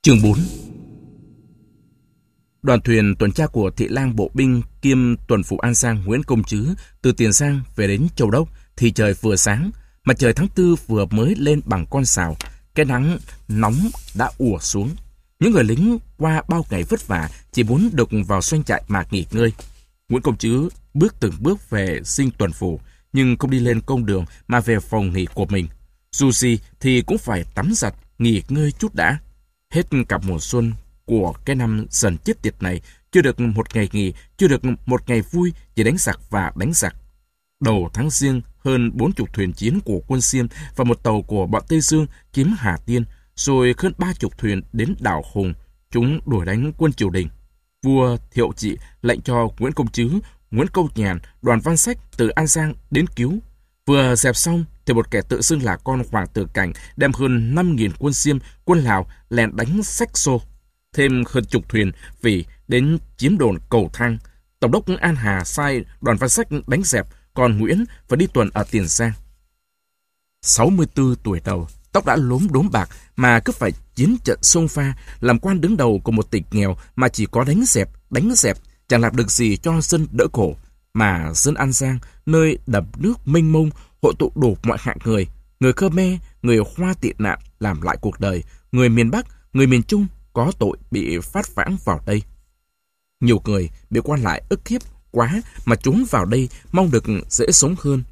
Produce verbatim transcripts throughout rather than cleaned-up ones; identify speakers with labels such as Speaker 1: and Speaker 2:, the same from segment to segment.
Speaker 1: Chương bốn. Đoàn thuyền tuần tra của thị lang bộ binh kiêm tuần phủ An Giang Nguyễn Công Trứ từ Tiền Giang về đến Châu Đốc thì trời vừa sáng, mặt trời tháng tư vừa mới lên bằng con sào, cái nắng nóng đã ùa xuống. Những người lính qua bao ngày vất vả chỉ muốn được vào doanh trại mà nghỉ ngơi. Nguyễn Công Trứ bước từng bước về dinh tuần phủ, nhưng không đi lên công đường mà về phòng nghỉ của mình. Dù gì thì cũng phải tắm giặt, nghỉ ngơi chút đã. Hết cả mùa xuân của cái năm dần chết tiệt này, chưa được một ngày nghỉ, chưa được một ngày vui, chỉ đánh giặc và đánh giặc. Đầu tháng Giêng, hơn bốn chục thuyền chiến của quân Xiêm và một tàu của bọn Tây Dương chiếm Hà Tiên, rồi hơn ba chục thuyền đến đảo Hùng, chúng đuổi đánh quân triều đình. Vua Thiệu Trị lệnh cho Nguyễn Công Trứ, Nguyễn Công Nhàn, Đoàn Văn Sách từ An Giang đến cứu. Vừa dẹp xong thì một kẻ tự xưng là con Hoàng tử Cảnh đem hơn năm nghìn quân Xiêm, quân Lào lèn đánh Sách Xô. Thêm hơn chục thuyền vì đến chiếm đồn Cầu Thang. Tổng đốc An Hà sai Đoàn Văn Sách đánh dẹp, còn Nguyễn phải đi tuần ở Tiền Giang. sáu mươi tư tuổi đầu, tóc đã lốm đốm bạc mà cứ phải chiến trận xông pha, làm quan đứng đầu của một tỉnh nghèo mà chỉ có đánh dẹp, đánh dẹp, chẳng làm được gì cho dân đỡ khổ. Mà dân An Giang, nơi đầm nước mênh mông, hội tụ đủ mọi hạng người, người Khmer, người Hoa tị nạn làm lại cuộc đời, người miền Bắc, người miền Trung có tội bị phát vãng vào đây. Nhiều người bị quan lại ức hiếp quá mà trốn vào đây mong được dễ sống hơn.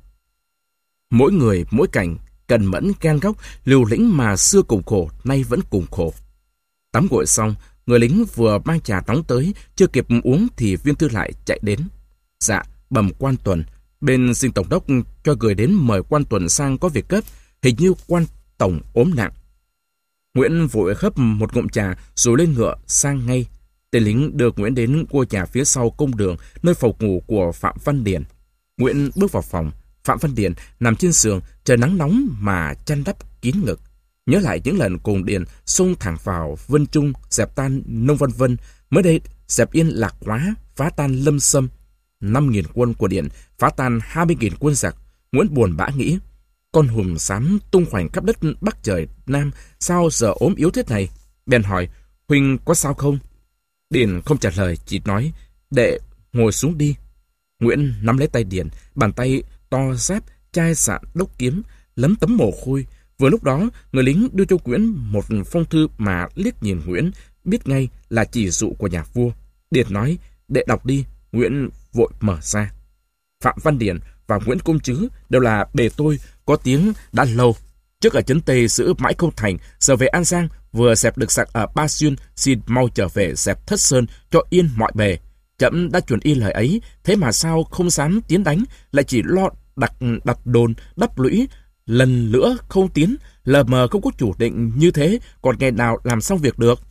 Speaker 1: Mỗi người mỗi cảnh, cần mẫn gan góc, liều lĩnh mà xưa cùng khổ, nay vẫn cùng khổ. Tắm gội xong, người lính vừa mang trà nóng tới, chưa kịp uống thì viên thư lại chạy đến. Dạ, bẩm quan tuần, bên dinh tổng đốc cho người đến mời quan tuần sang có việc gấp, hình như quan tổng ốm nặng. Nguyễn vội hấp một ngụm trà rồi lên ngựa sang ngay. Tên lính đưa Nguyễn đến ngôi nhà phía sau công đường, nơi phòng ngủ của Phạm Văn Điền. Nguyễn bước vào phòng. Phạm Văn Điền nằm trên giường, trời nắng nóng mà chăn đắp kín ngực. Nhớ lại những lần cùng Điền xông thẳng vào Vân Trung, dẹp tan Nông Văn Vân, mới đây dẹp yên Lạc Hóa, phá tan Lâm Sâm. Năm nghìn quân của Điền phá tan hai mươi nghìn quân giặc. Nguyễn buồn bã nghĩ, con hùm xám tung hoành khắp đất Bắc trời Nam, sao giờ ốm yếu thế này? Bèn hỏi, huynh có sao không? Điền không trả lời, chỉ nói, đệ ngồi xuống đi. Nguyễn nắm lấy tay Điền, bàn tay to ráp, chai sạn đốc kiếm, lấm tấm mồ hôi. Vừa lúc đó, người lính đưa cho Nguyễn một phong thư mà liếc nhìn Nguyễn, biết ngay là chỉ dụ của nhà vua. Điền nói, đệ đọc đi. Nguyễn vội mở ra. Phạm Văn Điền và Nguyễn Công Trứ đều là bề tôi, có tiếng đã lâu. Trước ở trấn Tây giữ mãi không thành, giờ về An Giang, vừa dẹp được giặc ở Ba Xuyên, xin mau trở về dẹp Thất Sơn cho yên mọi bề. Trẫm đã chuẩn y lời ấy, thế mà sao không dám tiến đánh, lại chỉ lo đặt đặt đồn, đắp lũy, lần nữa không tiến, lờ mờ không có chủ định như thế, còn ngày nào làm xong việc được.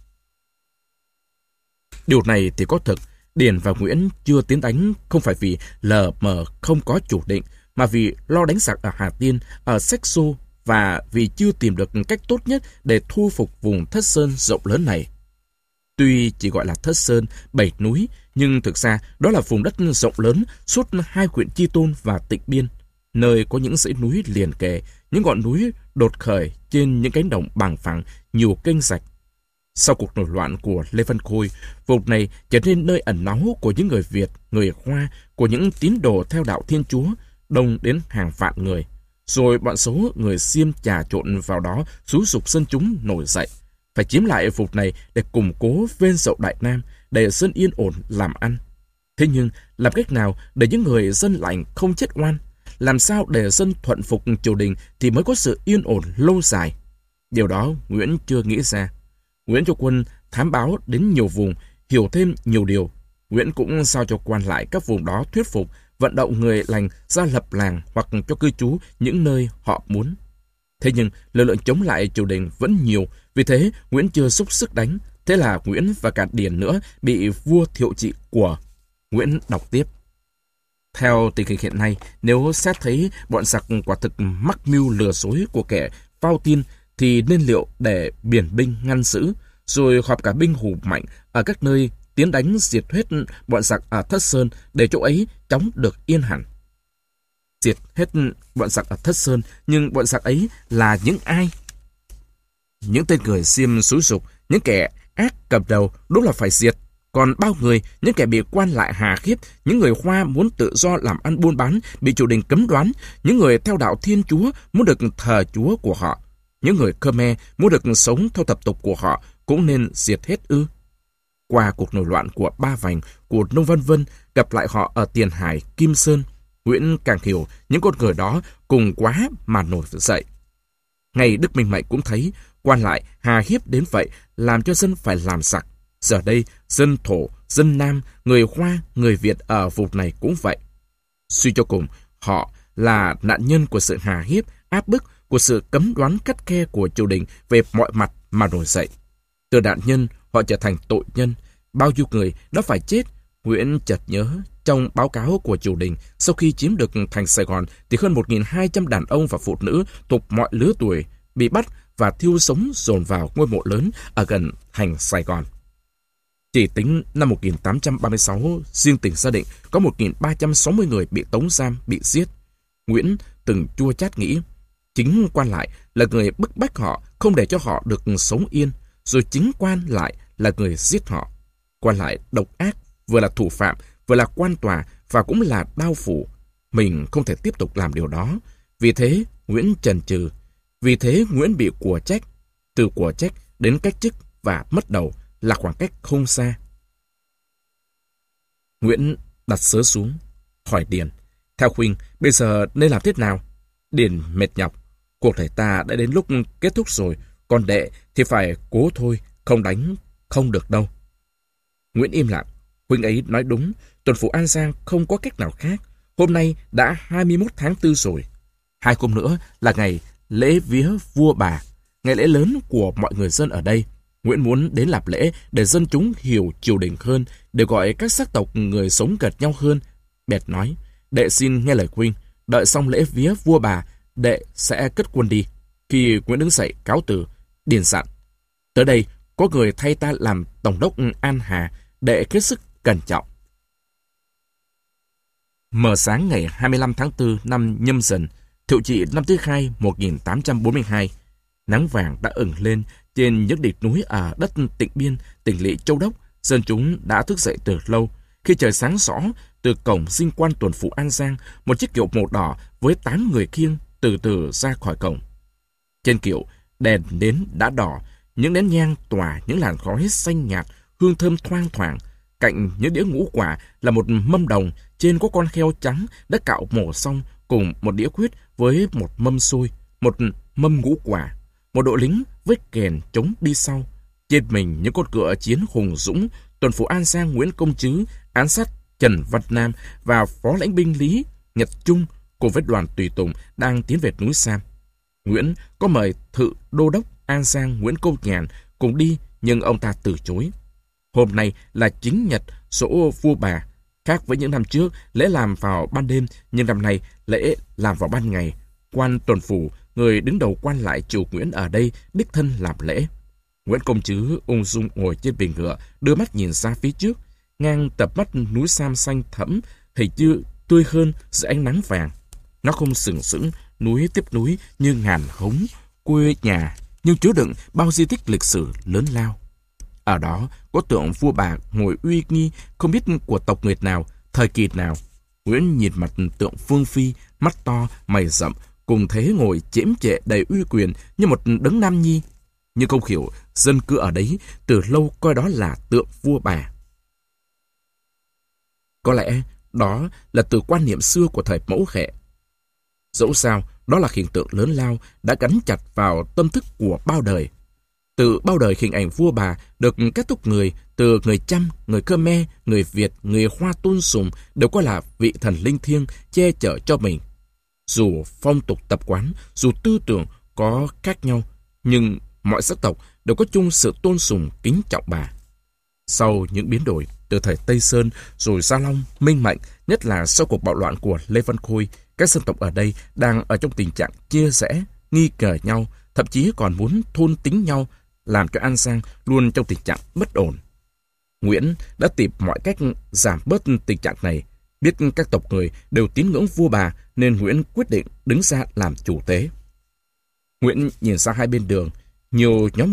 Speaker 1: Điều này thì có thực. Điền và Nguyễn chưa tiến đánh không phải vì lờ mờ không có chủ định, mà vì lo đánh giặc ở Hà Tiên, ở Sách Xô, và vì chưa tìm được cách tốt nhất để thu phục vùng Thất Sơn rộng lớn này. Tuy chỉ gọi là Thất Sơn, bảy núi, nhưng thực ra đó là vùng đất rộng lớn suốt hai huyện Chi Tôn và Tịnh Biên, nơi có những dãy núi liền kề, những ngọn núi đột khởi trên những cánh đồng bằng phẳng, nhiều kênh rạch. Sau cuộc nổi loạn của Lê Văn Khôi, vùng này trở nên nơi ẩn náu của những người Việt, người Hoa, của những tín đồ theo đạo Thiên Chúa, đông đến hàng vạn người. Rồi bọn số người Xiêm trà trộn vào đó, xúi giục dân chúng nổi dậy. Phải chiếm lại vùng này để củng cố vên dậu Đại Nam, để dân yên ổn làm ăn. Thế nhưng, làm cách nào để những người dân lành không chết oan? Làm sao để dân thuận phục triều đình thì mới có sự yên ổn lâu dài? Điều đó Nguyễn chưa nghĩ ra. Nguyễn cho quân thám báo đến nhiều vùng, hiểu thêm nhiều điều. Nguyễn cũng giao cho quan lại các vùng đó thuyết phục, vận động người lành ra lập làng hoặc cho cư trú những nơi họ muốn. Thế nhưng lực lượng chống lại triều đình vẫn nhiều, vì thế Nguyễn chưa xúc sức đánh. Thế là Nguyễn và cả Điền nữa bị vua Thiệu Trị của. Nguyễn đọc tiếp. Theo tình hình hiện nay, nếu xét thấy bọn giặc quả thực mắc mưu lừa dối của kẻ phao tin, thì nên liệu để biển binh ngăn giữ, rồi họp cả binh hùng mạnh ở các nơi tiến đánh diệt hết bọn giặc ở Thất Sơn, để chỗ ấy chóng được yên hẳn. Diệt hết bọn giặc ở Thất Sơn, nhưng bọn giặc ấy là những ai? Những tên người Xiêm xúi giục Những kẻ ác cầm đầu đúng là phải diệt. Còn bao người, những kẻ bị quan lại hà khiếp, những người Hoa muốn tự do làm ăn buôn bán, bị triều đình cấm đoán, những người theo đạo Thiên Chúa muốn được thờ Chúa của họ, những người Khmer muốn được sống theo tập tục của họ cũng nên diệt hết ư? Qua cuộc nổi loạn của Ba Vành, của Nông Văn Vân, gặp lại họ ở Tiền Hải, Kim Sơn, Nguyễn càng hiểu những con người đó cùng quá mà nổi dậy. Ngay Đức Minh Mạnh cũng thấy quan lại hà hiếp đến vậy, làm cho dân phải làm sặc. Giờ đây, dân Thổ, dân Nam, người Hoa, người Việt ở vùng này cũng vậy. Suy cho cùng, họ là nạn nhân của sự hà hiếp, áp bức, của sự cấm đoán khắt khe của triều đình về mọi mặt mà nổi dậy. Từ nạn nhân, họ trở thành tội nhân. Bao nhiêu người đã phải chết. Nguyễn chợt nhớ, trong báo cáo của triều đình, sau khi chiếm được thành Sài Gòn, thì hơn một nghìn hai trăm đàn ông và phụ nữ thuộc mọi lứa tuổi bị bắt và thiêu sống dồn vào ngôi mộ lớn ở gần thành Sài Gòn. Chỉ tính năm một nghìn tám trăm ba mươi sáu, riêng tỉnh Gia Định có một nghìn ba trăm sáu mươi người bị tống giam, bị giết. Nguyễn từng chua chát nghĩ, chính quan lại là người bức bách họ, không để cho họ được sống yên, rồi chính quan lại là người giết họ. Quan lại độc ác, vừa là thủ phạm, vừa là quan tòa và cũng là đao phủ. Mình không thể tiếp tục làm điều đó. Vì thế, Nguyễn chần chừ. Vì thế, Nguyễn bị của trách. Từ của trách đến cách chức và mất đầu là khoảng cách không xa. Nguyễn đặt sớ xuống, hỏi Điền. Theo Khuynh, bây giờ nên làm thế nào? Điền mệt nhọc. Cuộc đời ta đã đến lúc kết thúc rồi, còn đệ thì phải cố thôi, không đánh, không được đâu. Nguyễn im lặng. Huynh ấy nói đúng, tuần phủ An Giang không có cách nào khác. Hôm nay đã hai mươi mốt tháng tư rồi. Hai hôm nữa là ngày lễ vía vua bà, ngày lễ lớn của mọi người dân ở đây. Nguyễn muốn đến làm lễ để dân chúng hiểu triều đình hơn, để gọi các sắc tộc người sống gần nhau hơn. Bèt nói, đệ xin nghe lời Huynh, đợi xong lễ vía vua bà, đệ sẽ cất quân đi. Khi Nguyễn đứng dậy cáo từ, Điền dặn, tới đây có người thay ta làm tổng đốc An Hà, đệ hết sức cẩn trọng. Mờ sáng ngày hai mươi lăm tháng tư năm Nhâm Dần, Thiệu Trị năm thứ hai một nghìn tám trăm bốn mươi hai, nắng vàng đã ửng lên trên những đỉnh núi ở đất Tịnh Biên, tỉnh lỵ Châu Đốc. Dân chúng đã thức dậy từ lâu. Khi trời sáng rõ, từ cổng dinh quan tuần phủ An Giang, một chiếc kiệu màu đỏ với tám người khiêng từ từ ra khỏi cổng. Trên kiệu, đèn nến đã đỏ, những nén nhang tỏa những làn khói xanh nhạt, hương thơm thoang thoảng. Cạnh những đĩa ngũ quả là một mâm đồng, trên có con heo trắng đã cạo mổ xong, cùng một đĩa quyết với một mâm xôi, một mâm ngũ quả, một đội lính với kèn trống đi sau. Trên mình những con ngựa chiến hùng dũng, tuần phủ An Giang Nguyễn Công Trứ án sát Trần Văn Nam và phó lãnh binh Lý Nhật Trung cùng với đoàn tùy tùng đang tiến về núi Sam. Nguyễn có mời thự đô đốc An Giang Nguyễn Công Nhàn cùng đi, nhưng ông ta từ chối. Hôm nay là chính nhật dỗ vua bà. Khác với những năm trước, lễ làm vào ban đêm, nhưng năm nay lễ làm vào ban ngày. Quan tuần phủ, người đứng đầu quan lại triều Nguyễn ở đây, đích thân làm lễ. Nguyễn Công Trứ ung dung ngồi trên bình ngựa, đưa mắt nhìn ra phía trước. Ngang tập mắt núi Sam xanh thẫm, hình như tươi hơn dưới ánh nắng vàng. Nó không sừng sững, núi tiếp núi như ngàn hống, quê nhà, nhưng chứa đựng bao di tích lịch sử lớn lao. Ở đó có tượng vua bà ngồi uy nghi, không biết của tộc người nào, thời kỳ nào. Nguyễn nhìn mặt tượng Phương Phi, mắt to, mày rậm, cùng thế ngồi chễm chệ đầy uy quyền như một đấng nam nhi. Nhưng không hiểu, dân cư ở đấy từ lâu coi đó là tượng vua bà. Có lẽ đó là từ quan niệm xưa của thời mẫu hệ. Dẫu sao, đó là hiện tượng lớn lao đã gắn chặt vào tâm thức của bao đời. Từ bao đời hình ảnh vua bà được các tộc người, từ người Chăm, người Khmer, người Việt, người Hoa tôn sùng đều coi là vị thần linh thiêng che chở cho mình. Dù phong tục tập quán, dù tư tưởng có khác nhau, nhưng mọi sắc tộc đều có chung sự tôn sùng kính trọng bà. Sau những biến đổi từ thời Tây Sơn rồi Gia Long, Minh Mạnh, nhất là sau cuộc bạo loạn của Lê Văn Khôi, các dân tộc ở đây đang ở trong tình trạng chia rẽ, nghi ngờ nhau, thậm chí còn muốn thôn tính nhau, làm cho An Giang luôn trong tình trạng bất ổn. Nguyễn đã tìm mọi cách giảm bớt tình trạng này. Biết các tộc người đều tín ngưỡng vua bà nên Nguyễn quyết định đứng ra làm chủ tế. Nguyễn nhìn ra hai bên đường, nhiều nhóm người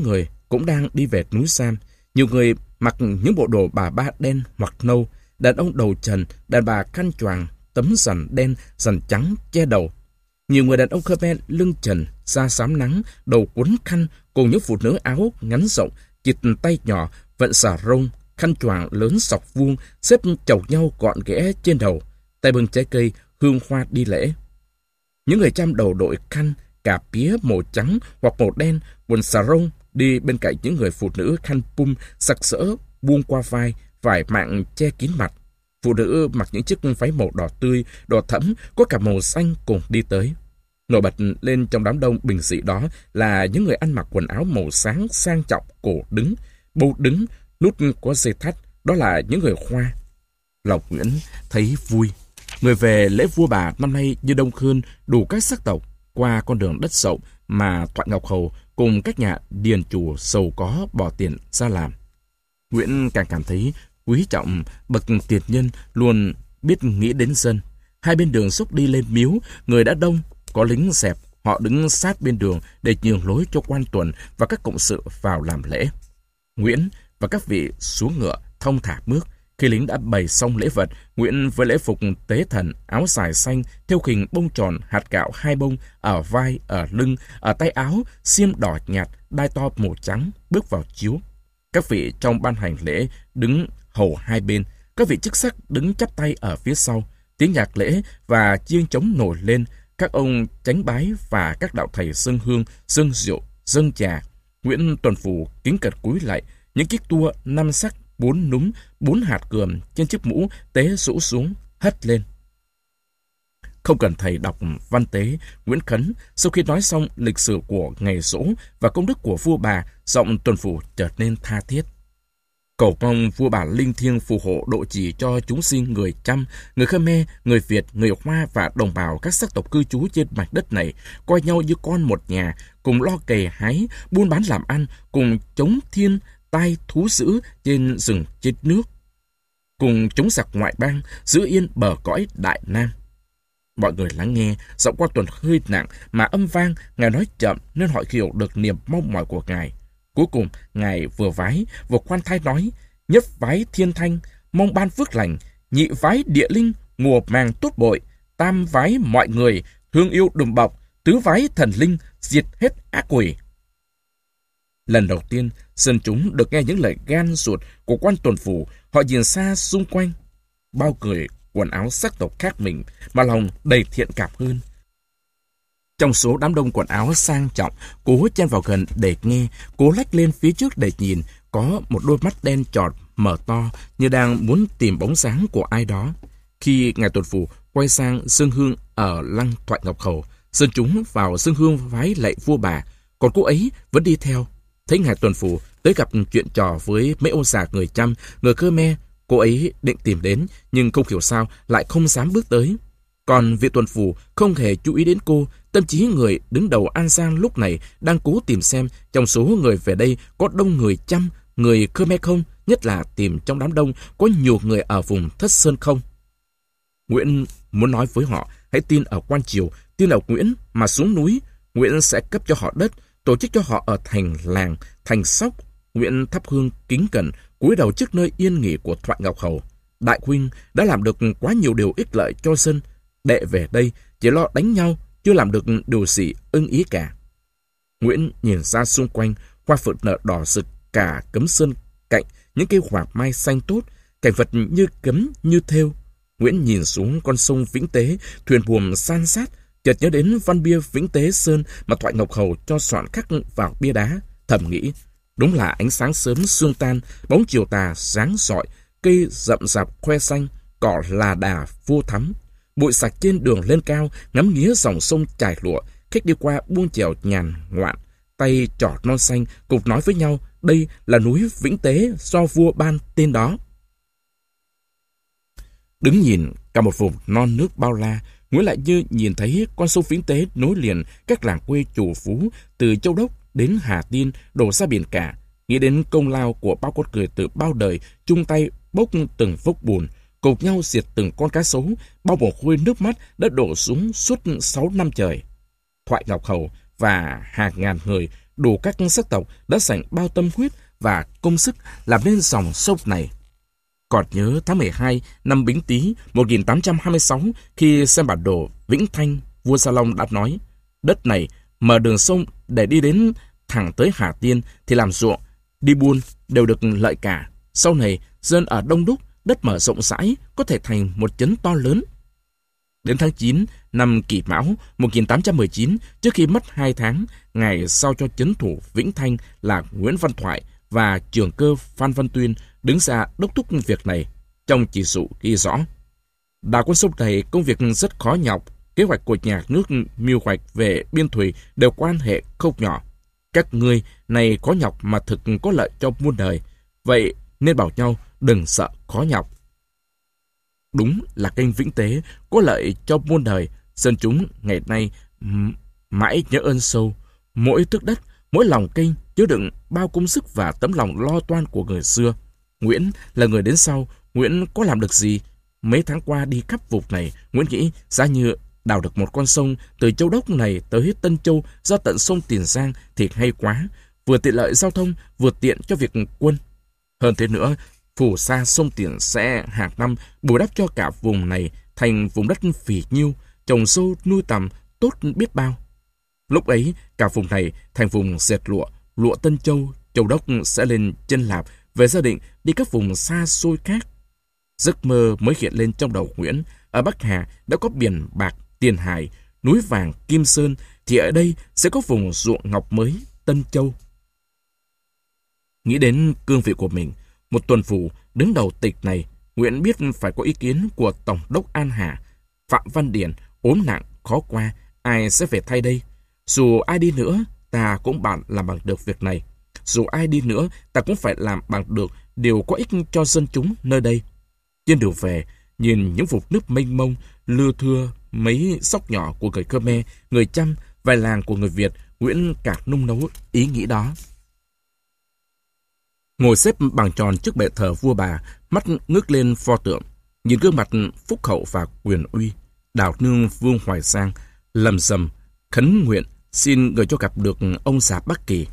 Speaker 1: cũng đang đi về núi Sam. Nhiều người mặc những bộ đồ bà ba đen hoặc nâu, đàn ông đầu trần, đàn bà khăn choàng, tấm rằn đen, rằn trắng che đầu. Nhiều người đàn ông Khmer lưng trần, da xám nắng, đầu quấn khăn, cùng những phụ nữ áo ngắn rộng, chịt tay nhỏ, vận xà rông, khăn choàng lớn sọc vuông, xếp chồng nhau gọn ghẽ trên đầu, tay bưng trái cây, hương hoa đi lễ. Những người chăm đầu đội khăn, cà pía màu trắng hoặc màu đen, quần xà rông đi bên cạnh những người phụ nữ khăn pum sặc sỡ buông qua vai, vải mạng che kín mặt. Phụ nữ mặc những chiếc váy màu đỏ tươi, đỏ thẫm, có cả màu xanh cùng đi tới. Nổi bật lên trong đám đông bình dị đó là những người ăn mặc quần áo màu sáng sang trọng, cổ đứng, bâu đứng, nút có dây thắt, đó là những người Hoa. Lòng Nguyễn thấy vui. Người về lễ vua bà năm nay như đông hơn đủ các sắc tộc, qua con đường đất rộng mà Thoại Ngọc Hầu cùng các nhà điền chủ giàu có bỏ tiền ra làm. Nguyễn càng cảm thấy quý trọng bậc tiền nhân luôn biết nghĩ đến dân. Hai bên đường xúc đi lên miếu, người đã đông, có lính dẹp, họ đứng sát bên đường để nhường lối cho quan tuần và các cộng sự vào làm lễ. Nguyễn và các vị xuống ngựa thông thả bước. Khi lính đã bày xong lễ vật, Nguyễn với lễ phục tế thần, áo dài xanh, theo hình bông tròn, hạt gạo hai bông, ở vai, ở lưng, ở tay áo, xiêm đỏ nhạt, đai to màu trắng, bước vào chiếu. Các vị trong ban hành lễ đứng hầu hai bên, các vị chức sắc đứng chắp tay ở phía sau. Tiếng nhạc lễ và chiêng trống nổi lên, các ông chánh bái và các đạo thầy dâng hương, dâng rượu, dâng trà. Nguyễn tuần phủ kính cẩn cúi lại, những chiếc tua năm sắc, bốn núm, bốn hạt cườm trên chiếc mũ tế rũ xuống, hất lên. Không cần thầy đọc văn tế, Nguyễn khấn, sau khi nói xong lịch sử của ngày giỗ và công đức của vua bà, giọng tuần phủ trở nên tha thiết. Cầu mong vua bà linh thiêng phù hộ độ trì cho chúng sinh người Chăm, người Khmer, người Việt, người Hoa và đồng bào các sắc tộc cư trú trên mảnh đất này, coi nhau như con một nhà, cùng lo cày hái, buôn bán làm ăn, cùng chống thiên tai thú dữ trên rừng trên nước, cùng chống giặc ngoại bang, giữ yên bờ cõi Đại Nam. Mọi người lắng nghe, giọng quan tuần hơi nặng mà âm vang, ngài nói chậm nên họ hiểu được niềm mong mỏi của ngài. Cuối cùng, ngài vừa vái, vừa khoan thai nói: nhất vái thiên thanh, mong ban phước lành; nhị vái địa linh, mùa màng tốt bội; tam vái mọi người, thương yêu đùm bọc; tứ vái thần linh, diệt hết ác quỷ. Lần đầu tiên, dân chúng được nghe những lời gan ruột của quan tuần phủ. Họ nhìn xa xung quanh, bao người quần áo sắc tộc khác mình mà lòng đầy thiện cảm hơn. Trong số đám đông quần áo sang trọng, cố chen vào gần để nghe, cố lách lên phía trước để nhìn, có một đôi mắt đen tròn mở to như đang muốn tìm bóng dáng của ai đó. Khi ngài tuần phủ quay sang dâng hương ở lăng Thoại Ngọc Hầu, dân chúng vào dâng hương vái lạy vua bà, còn cô ấy vẫn đi theo. Thấy ngài tuần phủ tới gặp chuyện trò với mấy ông già người Chăm, người Khmer, cô ấy định tìm đến nhưng không hiểu sao lại không dám bước tới. Còn vị tuần phủ không hề chú ý đến cô. Tâm trí người đứng đầu An Giang lúc này đang cố tìm xem trong số người về đây có đông người Chăm, người Khmer không, nhất là tìm trong đám đông có nhiều người ở vùng Thất Sơn không. Nguyễn muốn nói với họ hãy tin ở quan triều, tin ở Nguyễn mà xuống núi. Nguyễn sẽ cấp cho họ đất, tổ chức cho họ ở thành làng, thành sóc. Nguyễn thắp hương kính cẩn, cúi đầu trước nơi yên nghỉ của Thoại Ngọc Hầu. Đại huynh đã làm được quá nhiều điều ích lợi cho dân. Đệ về đây chỉ lo đánh nhau, chưa làm được điều gì ưng ý cả. Nguyễn nhìn ra xung quanh, hoa phượng nở đỏ rực cả cấm sơn cạnh những cây hoa mai xanh tốt, cảnh vật như cấm như thêu. Nguyễn nhìn xuống con sông Vĩnh Tế, thuyền buồm san sát, chợt nhớ đến văn bia Vĩnh Tế Sơn mà Thoại Ngọc Hầu cho soạn khắc vào bia đá, thầm nghĩ đúng là ánh sáng sớm sương tan, bóng chiều tà sáng rọi, cây rậm rạp khoe xanh, cỏ là đà vô thắm. Bụi sạch trên đường lên cao, ngắm nghía dòng sông trải lụa, khách đi qua buông chèo nhàn ngoạn, tay trỏ non xanh cùng nói với nhau đây là núi Vĩnh Tế do vua ban tên đó. Đứng nhìn cả một vùng non nước bao la, Nguyễn lại như nhìn thấy con sông Vĩnh Tế nối liền các làng quê chủ phú từ Châu Đốc đến Hà Tiên đổ ra biển cả. Nghĩ đến công lao của bao con người từ bao đời chung tay bốc từng vốc bùn, cùng nhau diệt từng con cá sấu, bao mồ hôi nước mắt đã đổ xuống suốt sáu năm trời. Thoại Ngọc Hầu và hàng ngàn người đủ các sắc tộc đã dành bao tâm huyết và công sức làm nên dòng sông này. Còn nhớ tháng mười hai năm Bính Tý một nghìn tám trăm hai mươi sáu, khi xem bản đồ Vĩnh Thanh, vua Gia Long đã nói, đất này mở đường sông để đi đến thẳng tới Hà Tiên thì làm ruộng, đi buôn đều được lợi cả. Sau này, dân ở đông đúc, đất mở rộng rãi, có thể thành một trấn to lớn. Đến tháng chín năm Kỷ Mão một nghìn tám trăm mười chín, trước khi mất hai tháng, Ngài sao cho trấn thủ Vĩnh Thanh là Nguyễn Văn Thoại và trưởng cơ Phan Văn Tuyên đứng ra đốc thúc việc này. Trong chỉ dụ ghi rõ, đào con sông này công việc rất khó nhọc, kế hoạch của nhà nước mưu hoạch về biên thủy đều quan hệ không nhỏ. Các ngươi này khó nhọc mà thực có lợi cho muôn đời, vậy nên bảo nhau đừng sợ khó nhọc. Đúng là kênh Vĩnh Tế có lợi cho muôn đời, dân chúng ngày nay mãi nhớ ơn sâu. Mỗi thước đất, mỗi lòng kênh chứa đựng bao công sức và tấm lòng lo toan của người xưa. Nguyễn là người đến sau, Nguyễn có làm được gì? Mấy tháng qua đi khắp vùng này, Nguyễn nghĩ giá như đào được một con sông từ Châu Đốc này tới Tân Châu ra tận sông Tiền Giang thì hay quá, vừa tiện lợi giao thông, vừa tiện cho việc quân. Hơn thế nữa, phù sa sông Tiền sẽ hàng năm bồi đắp cho cả vùng này thành vùng đất phì nhiêu, trồng sâu nuôi tầm tốt biết bao. Lúc ấy, cả vùng này thành vùng dệt lụa, lụa Tân Châu, Châu Đốc sẽ lên chân lạp về gia định đi các vùng xa xôi khác. Giấc mơ mới hiện lên trong đầu Nguyễn. Ở Bắc Hà đã có biển bạc, Tiền Hải, núi vàng, Kim Sơn, thì ở đây sẽ có vùng ruộng ngọc mới, Tân Châu. Nghĩ đến cương vị của mình, một tuần phủ đứng đầu tịch này, Nguyễn biết phải có ý kiến của Tổng đốc An Hà. Phạm Văn Điển ốm nặng, khó qua, ai sẽ về thay đây? Dù ai đi nữa, ta cũng bạn làm bằng được việc này. Dù ai đi nữa, ta cũng phải làm bằng được điều có ích cho dân chúng nơi đây. Trên đường về, nhìn những vùng nước mênh mông, lưa thưa mấy sóc nhỏ của người Khmer, người Chăm, vài làng của người Việt, Nguyễn càng nung nấu ý nghĩ đó. Ngồi xếp bằng tròn trước bệ thờ vua bà, mắt ngước lên pho tượng, nhìn gương mặt phúc hậu và quyền uy, Đào nương Vương Hoài Sang lầm rầm khấn nguyện xin người cho gặp được ông già Bắc Kỳ.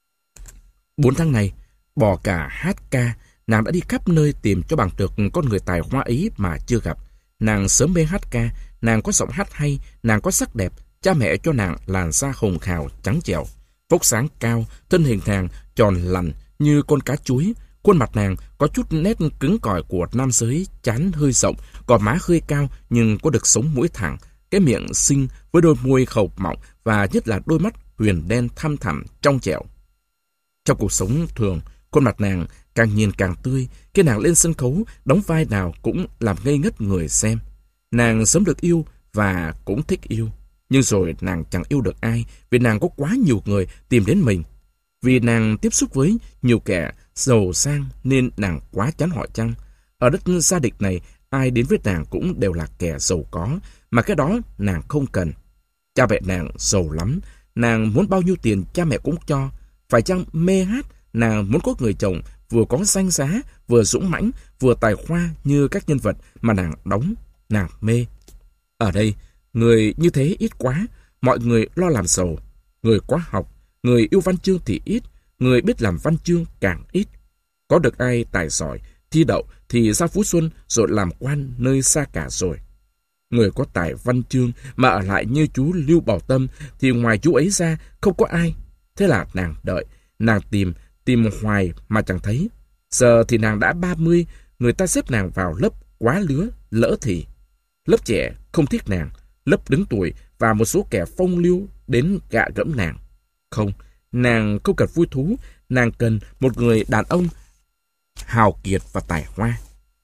Speaker 1: Bốn tháng này, bỏ cả hát ca, nàng đã đi khắp nơi tìm cho bằng được con người tài hoa ấy mà chưa gặp. Nàng sớm mê hát ca, nàng có giọng hát hay, nàng có sắc đẹp, cha mẹ cho nàng làn da hồng hào trắng trẻo, vóc sáng cao, thân hình nàng tròn lằn như con cá chuối. Khuôn mặt nàng có chút nét cứng cỏi của nam giới, trán hơi rộng, gò má hơi cao nhưng có được sống mũi thẳng, cái miệng xinh với đôi môi khẩu mọng và nhất là đôi mắt huyền đen thăm thẳm trong trẻo. Trong cuộc sống thường, khuôn mặt nàng càng nhìn càng tươi, khi nàng lên sân khấu đóng vai nào cũng làm ngây ngất người xem. Nàng sớm được yêu và cũng thích yêu, nhưng rồi nàng chẳng yêu được ai vì nàng có quá nhiều người tìm đến mình. Vì nàng tiếp xúc với nhiều kẻ giàu sang nên nàng quá chán họ chăng. Ở đất gia địch này, ai đến với nàng cũng đều là kẻ giàu có, mà cái đó nàng không cần. Cha mẹ nàng giàu lắm, nàng muốn bao nhiêu tiền cha mẹ cũng cho. Phải chăng mê hát, nàng muốn có người chồng vừa có danh giá, vừa dũng mãnh, vừa tài hoa như các nhân vật mà nàng đóng, nàng mê. Ở đây, người như thế ít quá, mọi người lo làm giàu. Người quá học, người yêu văn chương thì ít, người biết làm văn chương càng ít. Có được ai tài giỏi, thi đậu thì ra Phú Xuân rồi làm quan nơi xa cả rồi. Người có tài văn chương mà ở lại như chú Lưu Bảo Tâm thì ngoài chú ấy ra không có ai. Thế là nàng đợi, nàng tìm, tìm hoài mà chẳng thấy. Giờ thì nàng đã ba mươi, người ta xếp nàng vào lớp quá lứa, lỡ thì. Lớp trẻ không thích nàng, lớp đứng tuổi và một số kẻ phong lưu đến gạ gẫm nàng. Không, nàng không cần vui thú, nàng cần một người đàn ông hào kiệt và tài hoa.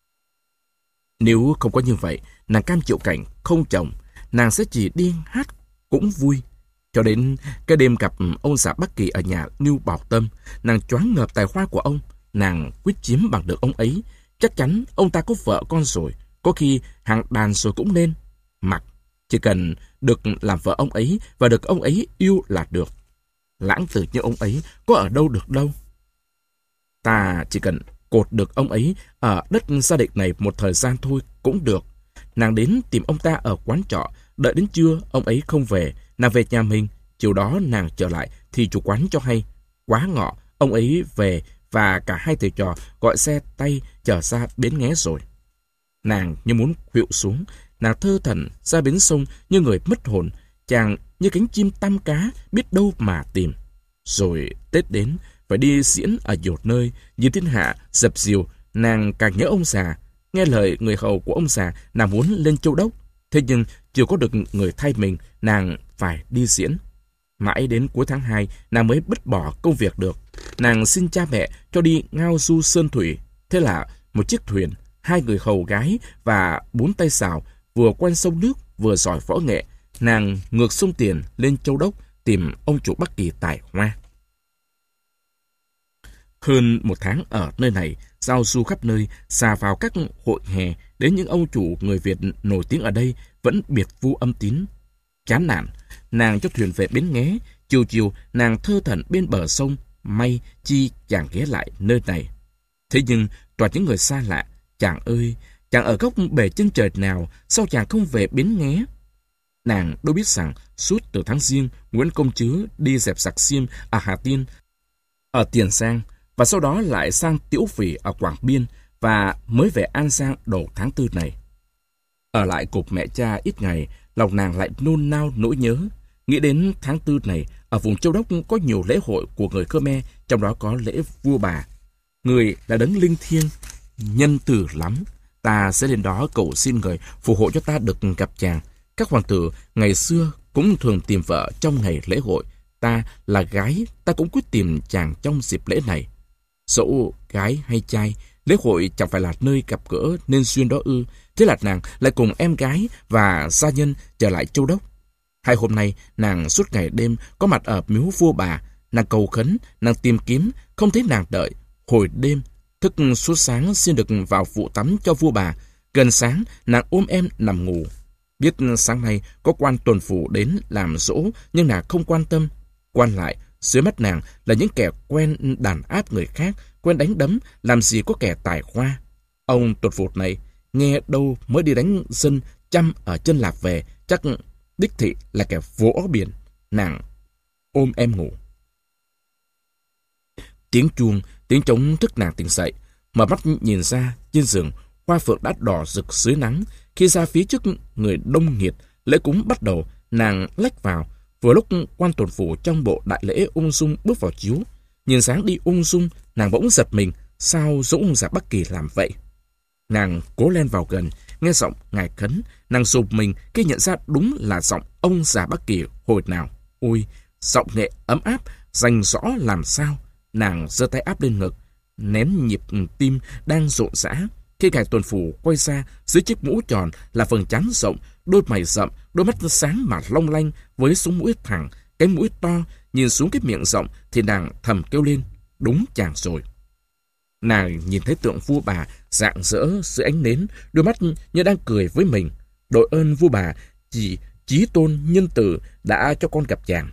Speaker 1: Nếu không có như vậy, nàng cam chịu cảnh không chồng, nàng sẽ chỉ đi hát cũng vui. Cho đến cái đêm gặp ông xã Bắc Kỳ ở nhà Lưu Bảo Tâm, nàng choáng ngợp tài hoa của ông, nàng quyết chiếm bằng được ông ấy. Chắc chắn ông ta có vợ con rồi, có khi hàng đàn rồi cũng nên. Mặc, chỉ cần được làm vợ ông ấy và được ông ấy yêu là được. Lãng tử như ông ấy có ở đâu được đâu. Ta chỉ cần cột được ông ấy ở đất gia định này một thời gian thôi cũng được. Nàng đến tìm ông ta ở quán trọ, đợi đến trưa ông ấy không về, nàng về nhà mình, chiều đó nàng trở lại thì chủ quán cho hay, quá ngọ, ông ấy về và cả hai thầy trò gọi xe tay chở ra bến Nghé rồi. Nàng như muốn khuỵu xuống, nàng thơ thẩn ra bến sông như người mất hồn, chàng như cánh chim tăm cá biết đâu mà tìm. Rồi Tết đến, phải đi diễn ở nhiều nơi, nhìn thiên hạ dập dìu, nàng càng nhớ ông già. Nghe lời người hầu của ông già, nàng muốn lên Châu Đốc. Thế nhưng chưa có được người thay mình, nàng phải đi diễn. Mãi đến cuối tháng hai, nàng mới bứt bỏ công việc được. Nàng xin cha mẹ cho đi ngao du sơn thủy. Thế là một chiếc thuyền, hai người hầu gái và bốn tay xào, vừa quen sông nước, vừa giỏi võ nghệ. Nàng ngược sông Tiền lên Châu Đốc tìm ông chủ Bắc Kỳ tài hoa. Hơn một tháng ở nơi này, giao du khắp nơi, xà vào các hội hè, đến những ông chủ người Việt nổi tiếng ở đây vẫn biệt vu âm tín. Chán nản, nàng cho thuyền về bến Nghé. Chiều chiều, nàng thơ thẩn bên bờ sông, may chi chàng ghé lại nơi này. Thế nhưng toàn những người xa lạ. Chàng ơi, chàng ở góc bể chân trời nào, sao chàng không về bến Nghé? Nàng đâu biết rằng suốt từ tháng Giêng, Nguyễn Công Trứ đi dẹp giặc Xiêm ở Hà Tiên, ở Tiền Giang, và sau đó lại sang Tiễu Phỉ ở Quảng Biên, và mới về An Giang đầu tháng tư này. Ở lại cục mẹ cha ít ngày, lòng nàng lại nôn nao nỗi nhớ. Nghĩ đến tháng tư này, ở vùng Châu Đốc có nhiều lễ hội của người Khmer, trong đó có lễ vua bà. Người là đấng linh thiêng, nhân từ lắm. Ta sẽ lên đó cầu xin người phù hộ cho ta được gặp chàng. Các hoàng tử ngày xưa cũng thường tìm vợ trong ngày lễ hội. Ta là gái, ta cũng quyết tìm chàng trong dịp lễ này. Dẫu gái hay trai, lễ hội chẳng phải là nơi gặp gỡ nên duyên đó ư. Thế là nàng lại cùng em gái và gia nhân trở lại Châu Đốc. Hai hôm nay, nàng suốt ngày đêm có mặt ở miếu vua bà. Nàng cầu khấn, nàng tìm kiếm, không thấy nàng đợi. Hồi đêm, thức suốt sáng xin được vào vụ tắm cho vua bà. Gần sáng, nàng ôm em nằm ngủ. Biết sáng nay có quan tuần phủ đến làm dỗ, nhưng nàng không quan tâm. Quan lại, dưới mắt nàng là những kẻ quen đàn áp người khác, quen đánh đấm, làm gì có kẻ tài hoa. Ông tuần phủ này, nghe đâu mới đi đánh dân chăm ở chân Lạp về, chắc đích thị là kẻ vỗ biển. Nàng ôm em ngủ. Tiếng chuông, tiếng trống thức nàng tỉnh dậy. Mở mắt nhìn ra, trên giường, hoa phượng đã đỏ rực dưới nắng. Khi ra phía trước người đông nghịt, lễ cúng bắt đầu, nàng lách vào. Vừa lúc quan tuần phủ trong bộ đại lễ ung dung bước vào chiếu. Nhìn dáng đi ung dung, nàng bỗng giật mình. Sao dỗ ông già Bắc Kỳ làm vậy? Nàng cố len vào gần, nghe giọng ngài khấn. Nàng sụp mình khi nhận ra đúng là giọng ông già Bắc Kỳ hồi nào. Ôi, giọng nghệ ấm áp, rành rõ làm sao. Nàng giơ tay áp lên ngực, nén nhịp tim đang rộn rã. Khi ngài tuần phủ quay ra, dưới chiếc mũ tròn là phần trán rộng, đôi mày rậm, đôi mắt sáng mà long lanh, với sống mũi thẳng, cái mũi to, nhìn xuống cái miệng rộng thì nàng thầm kêu lên, đúng chàng rồi. Nàng nhìn thấy tượng vua bà rạng rỡ dưới ánh nến, đôi mắt như đang cười với mình. Đội ơn vua bà, chỉ chí tôn nhân từ đã cho con gặp chàng.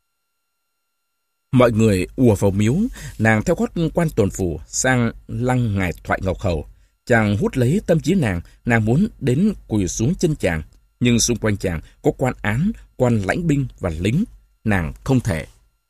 Speaker 1: Mọi người ùa vào miếu, nàng theo gót quan tuần phủ sang lăng ngài Thoại Ngọc Hầu. Chàng hút lấy tâm trí nàng, nàng muốn đến quỳ xuống chân chàng. Nhưng xung quanh chàng có quan án, quan lãnh binh và lính. Nàng không thể.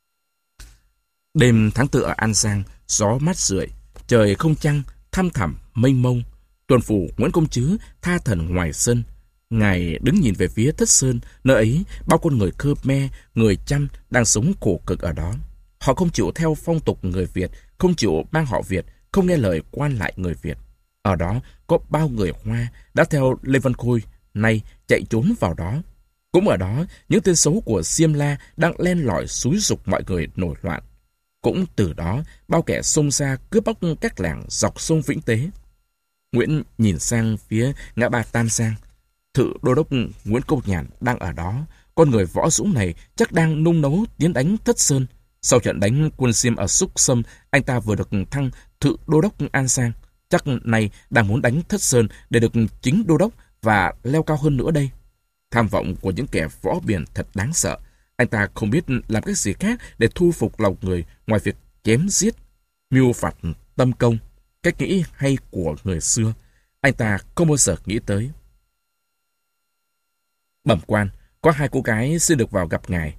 Speaker 1: Đêm tháng tư ở An Giang, gió mát rượi, trời không trăng, thăm thẳm, mênh mông. Tuần phủ Nguyễn Công Trứ tha thần ngoài sân. Ngài đứng nhìn về phía Thất Sơn, nơi ấy bao con người Khmer, người Chăm đang sống khổ cực ở đó. Họ không chịu theo phong tục người Việt, không chịu mang họ Việt, không nghe lời quan lại người Việt. Ở đó có bao người Hoa đã theo Lê Văn Khôi, nay chạy trốn vào đó. Cũng ở đó, những tên xấu của Xiêm La đang len lỏi xúi giục mọi người nổi loạn. Cũng từ đó, bao kẻ xông ra cướp bóc các làng dọc sông Vĩnh Tế. Nguyễn nhìn sang phía ngã ba Tam Giang. Thự đô đốc Nguyễn Công Nhàn đang ở đó. Con người võ dũng này chắc đang nung nấu tiến đánh Thất Sơn. Sau trận đánh quân Xiêm ở Súc Sâm, anh ta vừa được thăng thự đô đốc An Giang. Chắc nay đang muốn đánh Thất Sơn để được chính đô đốc và leo cao hơn nữa đây. Tham vọng của những kẻ võ biển thật đáng sợ. Anh ta không biết làm cái gì khác để thu phục lòng người ngoài việc chém giết, mưu phạt tâm công. Cách nghĩ hay của người xưa, anh ta không bao giờ nghĩ tới. Bẩm quan, có hai cô gái xin được vào gặp ngài.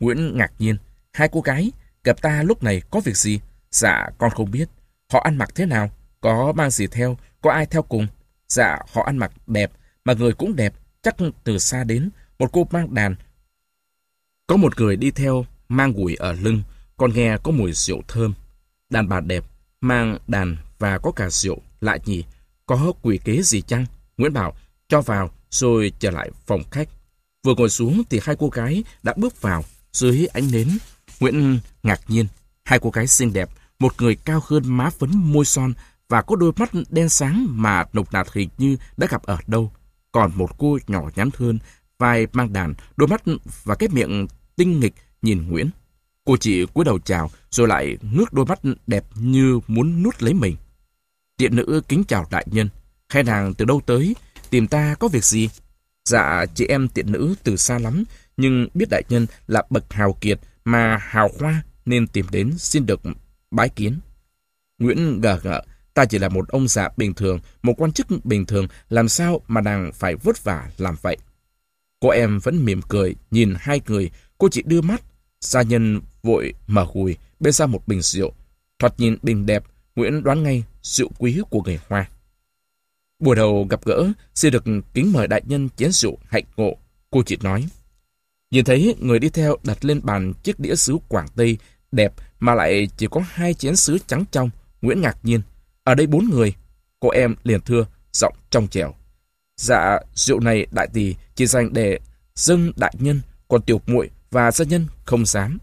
Speaker 1: Nguyễn ngạc nhiên. Hai cô gái gặp ta lúc này có việc gì? Dạ con không biết. Họ ăn mặc thế nào? Có mang gì theo? Có ai theo cùng? Dạ họ ăn mặc đẹp, mà người cũng đẹp, chắc từ xa đến. Một cô mang đàn. Có một người đi theo, mang gùi ở lưng, còn nghe có mùi rượu thơm. Đàn bà đẹp, mang đàn và có cả rượu, lạ nhỉ. Có quỷ kế gì chăng? Nguyễn bảo, cho vào, rồi trở lại phòng khách. Vừa ngồi xuống thì hai cô gái đã bước vào, dưới ánh nến. Nguyễn ngạc nhiên, hai cô gái xinh đẹp, một người cao hơn, má phấn môi son và có đôi mắt đen sáng mà nồng nạt hình như đã gặp ở đâu. Còn một cô nhỏ nhắn hơn, vai mang đàn, đôi mắt và cái miệng tinh nghịch nhìn Nguyễn. Cô chị cúi đầu chào, rồi lại ngước đôi mắt đẹp như muốn nuốt lấy mình. Tiện nữ kính chào đại nhân. Hai nàng từ đâu tới? Tìm ta có việc gì? Dạ, chị em tiện nữ từ xa lắm, nhưng biết đại nhân là bậc hào kiệt mà hào hoa nên tìm đến xin được bái kiến. Nguyễn gờ gợ, ta chỉ là một ông già bình thường, một quan chức bình thường, làm sao mà nàng phải vất vả làm vậy? Cô em vẫn mỉm cười, nhìn hai người, cô chị đưa mắt. Gia nhân vội mở gùi, bê ra một bình rượu. Thoạt nhìn bình đẹp, Nguyễn đoán ngay rượu quý của người Hoa. Buổi đầu gặp gỡ, xin được kính mời đại nhân chén rượu hạnh ngộ. Cô chị nói. Nhìn thấy người đi theo đặt lên bàn chiếc đĩa sứ Quảng Tây đẹp mà lại chỉ có hai chén sứ trắng trong. Nguyễn ngạc nhiên. Ở đây bốn người. Cô em liền thưa, giọng trong trẻo. Dạ, rượu này đại tỷ chỉ dành để dâng đại nhân, còn tiểu muội và gia nhân không dám.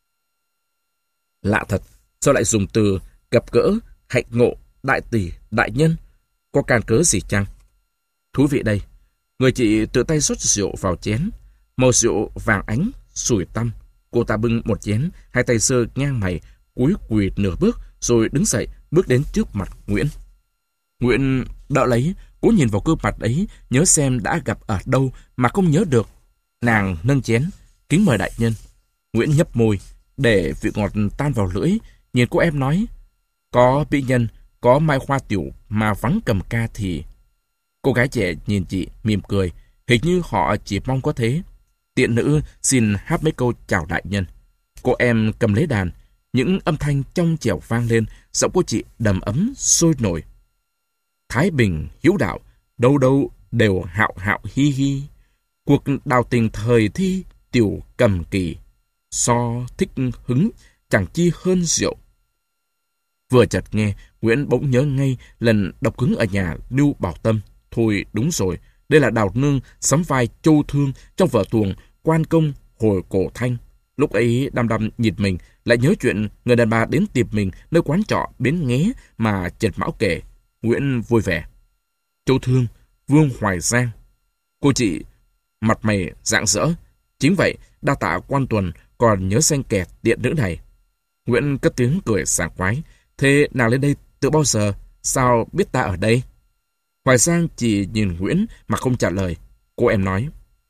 Speaker 1: Lạ thật, sao lại dùng từ gặp gỡ, hạnh ngộ, đại tỷ, đại nhân? Có can cớ gì chăng? Thú vị đây. Người chị tự tay rót rượu vào chén. Màu rượu vàng ánh, sủi tăm. Cô ta bưng một chén, hai tay giơ ngang mày, cúi quỳ nửa bước, rồi đứng dậy, bước đến trước mặt Nguyễn. Nguyễn đỡ lấy, cố nhìn vào gương mặt ấy, nhớ xem đã gặp ở đâu mà không nhớ được. Nàng nâng chén, kính mời đại nhân. Nguyễn nhấp môi, để vị ngọt tan vào lưỡi, nhìn cô em nói. Có mỹ nhân, có mai hoa tiểu mà vắng cầm ca thì... Cô gái trẻ nhìn chị, mỉm cười, hình như họ chỉ mong có thế. Tiện nữ xin hát mấy câu chào đại nhân. Cô em cầm lấy đàn, những âm thanh trong trẻo vang lên, giọng cô chị đầm ấm, sôi nổi. Thái bình, hiếu đạo, đâu đâu đều hạo hạo hi hi. Cuộc đào tình thời thi, tiểu cầm kỳ. So thích hứng, chẳng chi hơn rượu. Vừa chợt nghe, Nguyễn bỗng nhớ ngay lần đọc hứng ở nhà Lưu Bảo Tâm. Thôi đúng rồi, đây là Đào Nương sắm vai Châu Thương trong vở tuồng Quan Công hồi cổ Thanh. Lúc ấy đăm đăm nhìn mình, lại nhớ chuyện người đàn bà đến tìm mình nơi quán trọ Bến Nghé mà Trần Mão kể. Nguyễn vui vẻ. Châu Thương, Vương Hoài Giang. Cô chị mặt mày rạng rỡ. Chính vậy, đa tạ quan tuần còn nhớ danh kẻ tiện nữ này. Nguyễn cất tiếng cười sảng khoái. Thế nàng lên đây từ bao giờ? Sao biết ta ở đây? Hoài Giang chỉ nhìn Nguyễn mà không trả lời. Cô em nói.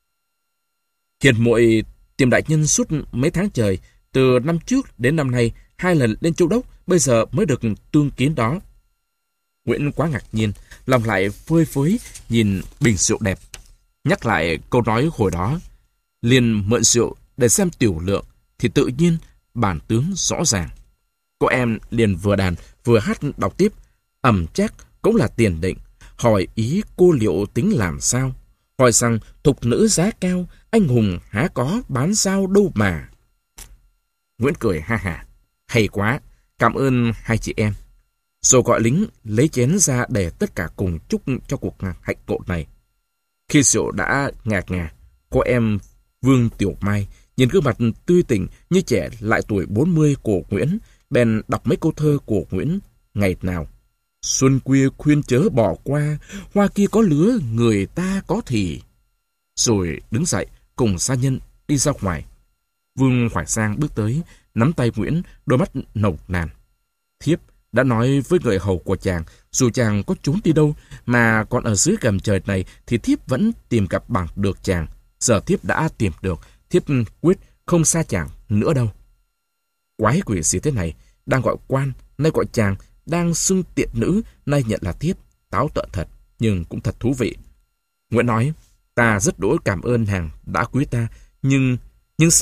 Speaker 1: Hiền muội tìm đại nhân suốt mấy tháng trời, từ năm trước đến năm nay, hai lần lên Châu Đốc, bây giờ mới được tương kiến đó. Nguyễn quá ngạc nhiên, lòng lại phơi phới nhìn bình rượu đẹp. Nhắc lại câu nói hồi đó, liền mượn rượu để xem tiểu lượng, thì tự nhiên bản tướng rõ ràng. Cô em liền vừa đàn vừa hát đọc tiếp, ẩm chắc cũng là tiền định. Hỏi ý cô liệu tính làm sao? Hỏi rằng thục nữ giá cao, anh hùng há có bán sao đâu mà. Nguyễn cười ha hả. Hay quá, cảm ơn hai chị em. Rồi gọi lính lấy chén ra để tất cả cùng chúc cho cuộc hạnh ngộ này. Khi rượu đã ngạt ngà, cô em Vương Tiểu Mai nhìn gương mặt tươi tỉnh như trẻ lại tuổi bốn mươi của Nguyễn, bèn đọc mấy câu thơ của Nguyễn ngày nào. Xuân khuya khuyên chớ bỏ qua, hoa kia có lứa, người ta có thì. Rồi đứng dậy, cùng gia nhân đi ra ngoài. Vương Hoài Giang bước tới, nắm tay Nguyễn, đôi mắt nồng nàn. Thiếp đã nói với người hầu của chàng, dù chàng có trốn đi đâu, mà còn ở dưới gầm trời này, thì thiếp vẫn tìm gặp bằng được chàng. Giờ thiếp đã tìm được, thiếp quyết không xa chàng nữa đâu. Quái quỷ gì thế này, đang gọi quan, nay gọi chàng, đang xưng tiện nữ, nay nhận là thiếp. Táo tợn thật, nhưng cũng thật thú vị. Nguyễn nói, ta rất đỗi cảm ơn nàng đã quý ta, nhưng, nhưng sao,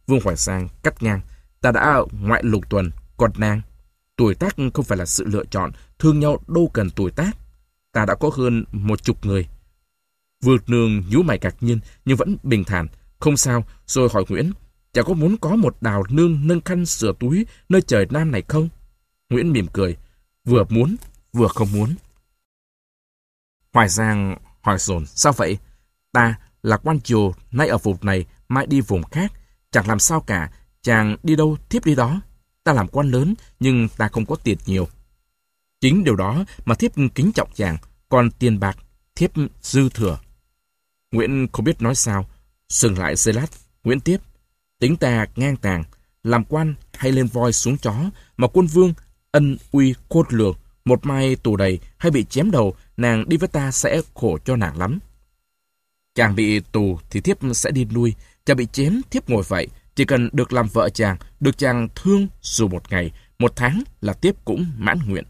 Speaker 1: Vương Hoài Sang cắt ngang. Ta đã ngoại lục tuần, còn nàng. Tuổi tác không phải là sự lựa chọn, thương nhau đâu cần tuổi tác. Ta đã có hơn một chục người. Vương Nương nhíu mày ngạc nhiên nhưng vẫn bình thản. Không sao, rồi hỏi Nguyễn, chàng có muốn có một đào nương nâng khăn sửa túi nơi trời nam này không? Nguyễn mỉm cười, vừa muốn, vừa không muốn. Hoài Giang hỏi dồn, sao vậy? Ta là quan triều, nay ở vùng này, mai đi vùng khác. Chẳng làm sao cả, chàng đi đâu thiếp đi đó. Ta làm quan lớn, nhưng ta không có tiền nhiều. Chính điều đó mà thiếp kính trọng chàng, còn tiền bạc, thiếp dư thừa. Nguyễn không biết nói sao, dừng lại giây lát, Nguyễn tiếp. Tính ta ngang tàng, làm quan hay lên voi xuống chó, mà quân vương ân uy khôn lường, một mai tù đầy hay bị chém đầu, nàng đi với ta sẽ khổ cho nàng lắm. Chàng bị tù thì thiếp sẽ đi nuôi, chàng bị chém thiếp ngồi vậy, chỉ cần được làm vợ chàng, được chàng thương dù một ngày, một tháng là thiếp cũng mãn nguyện.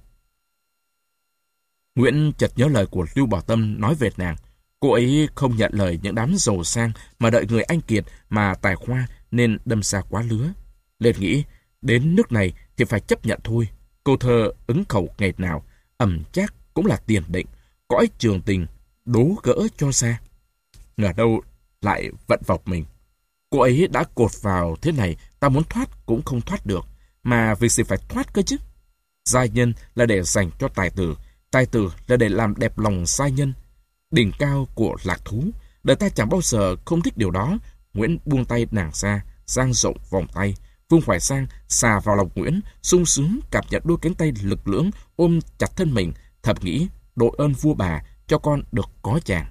Speaker 1: Nguyễn chợt nhớ lời của Lưu Bảo Tâm nói về nàng. Cô ấy không nhận lời những đám giàu sang mà đợi người anh kiệt mà tài khoa nên đâm ra quá lứa. Lên nghĩ, đến nước này thì phải chấp nhận thôi. Câu thơ ứng khẩu ngày nào, ẩm chắc cũng là tiền định, cõi trường tình, đố gỡ cho ra. Ngờ đâu lại vận vọc mình. Cô ấy đã cột vào thế này, ta muốn thoát cũng không thoát được, mà vì gì phải thoát cơ chứ? Giai nhân là để dành cho tài tử, tài tử là để làm đẹp lòng giai nhân. Đỉnh cao của lạc thú, đời ta chẳng bao giờ không thích điều đó. Nguyễn buông tay nàng ra, dang rộng vòng tay. Vương Hoài Sang xà vào lòng Nguyễn, sung sướng cảm nhận đôi cánh tay lực lưỡng ôm chặt thân mình, thầm nghĩ đội ơn vua bà cho con được có chàng.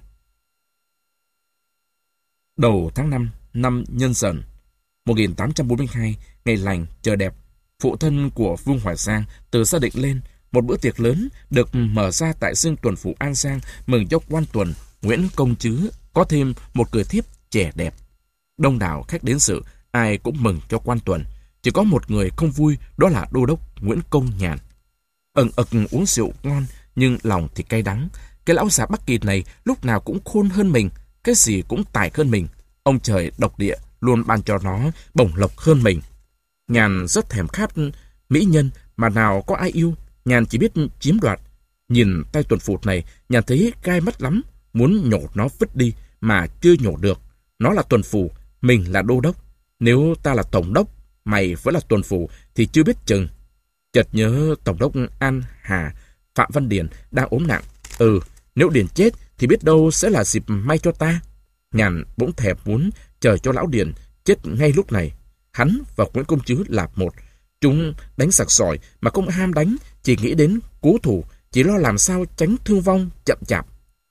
Speaker 1: Đầu tháng năm năm Nhân Dần một nghìn tám trăm bốn mươi hai, ngày lành trời đẹp, phụ thân của Vương Hoài Sang từ gia định lên. Một bữa tiệc lớn được mở ra tại dinh tuần phủ An Giang, mừng cho quan tuần Nguyễn Công Trứ có thêm một cửa thiếp trẻ đẹp. Đông đảo khách đến dự, ai cũng mừng cho quan tuần. Chỉ có một người không vui, đó là đô đốc Nguyễn Công Nhàn. Ẩn ực uống rượu ngon, nhưng lòng thì cay đắng. Cái lão già Bắc Kỳ này lúc nào cũng khôn hơn mình, cái gì cũng tài hơn mình. Ông trời độc địa luôn ban cho nó bổng lộc hơn mình. Nhàn rất thèm khát mỹ nhân mà nào có ai yêu. Nhàn chỉ biết chiếm đoạt. Nhìn tay tuần phụt này, Nhàn thấy gai mắt lắm, muốn nhổ nó vứt đi mà chưa nhổ được. Nó là tuần phủ, mình là đô đốc. Nếu ta là tổng đốc, mày vẫn là tuần phủ thì chưa biết chừng. Chợt nhớ tổng đốc An Hà, Phạm Văn Điền đang ốm nặng. Ừ, nếu Điền chết thì biết đâu sẽ là dịp may cho ta. Nhàn bỗng thèm muốn chờ cho lão Điền chết ngay lúc này. Hắn và Nguyễn Công Trứ là một. Chúng đánh sặc sỏi mà không ham đánh, chỉ nghĩ đến cố thủ, chỉ lo làm sao tránh thương vong chậm chạp.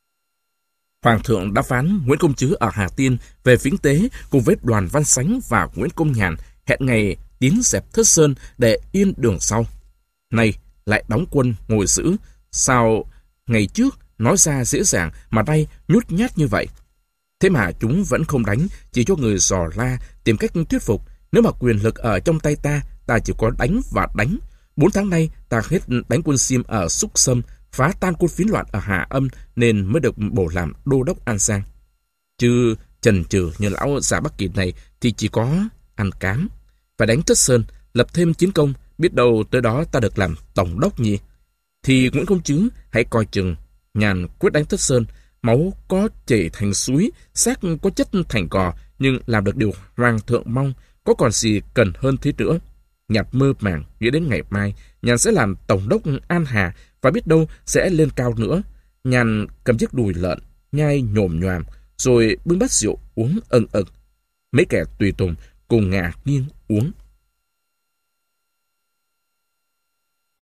Speaker 1: Hoàng thượng đã phán Nguyễn Công Trứ ở Hà Tiên về Vĩnh Tế cùng với Đoàn Văn Sánh và Nguyễn Công Nhàn hẹn ngày tiến dẹp Thất Sơn để yên đường sau. Nay lại đóng quân ngồi giữ, sao ngày trước nói ra dễ dàng mà nay nhút nhát như vậy. Thế mà chúng vẫn không đánh, chỉ cho người dò la tìm cách thuyết phục. Nếu mà quyền lực ở trong tay ta, ta chỉ có đánh và đánh. Bốn tháng nay ta hết đánh quân Xiêm ở Súc Sâm, phá tan quân phiến loạn ở Hà Âm nên mới được bổ làm đô đốc An Giang. Chứ chần chừ như lão già Bắc Kỳ này thì chỉ có ăn cám. Phải đánh Thất Sơn, lập thêm chiến công, biết đâu tới đó ta được làm tổng đốc nhỉ. Thì Nguyễn Công Trứ hãy coi chừng. Nhàn quyết đánh Thất Sơn, máu có chảy thành suối, xác có chất thành cò, nhưng làm được điều hoàng thượng mong, có còn gì cần hơn thế nữa. Nhạt mơ màng nghĩ đến ngày mai, Nhàn sẽ làm tổng đốc An Hà và biết đâu sẽ lên cao nữa. Nhàn cầm chiếc đùi lợn, nhai nhồm nhoàm, rồi bưng bát rượu uống ừng ực. Mấy kẻ tùy tùng cùng ngả nghiêng uống.